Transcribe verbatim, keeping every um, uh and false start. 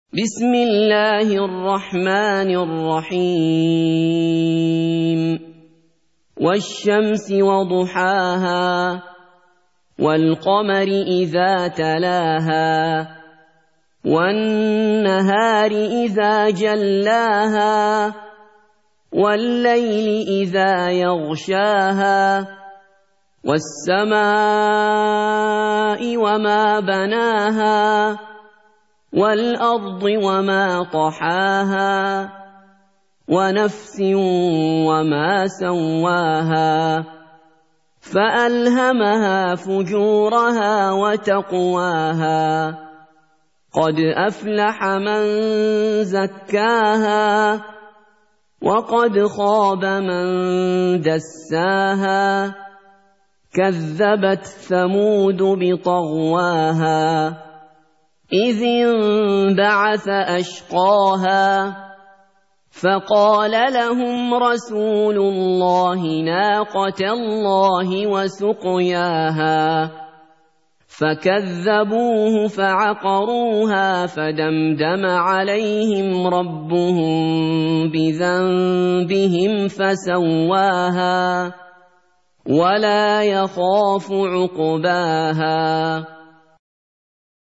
بسم الله الرحمن الرحيم والشمس وضحاها والقمر إذا تلاها والنهار إذا جلاها والليل إذا يغشاها والسماء وما بناها والأرض وما طحاها ونفس وما سواها فألهمها فجورها وتقواها قد أفلح من زكاها وقد خاب من دساها كذبت ثمود بطغواها إذ انبعث أشقاها فقال لهم رسول الله ناقة الله وسقياها فكذبوه فعقروها فدمدم عليهم ربهم بذنبهم فسواها ولا يخاف عقباها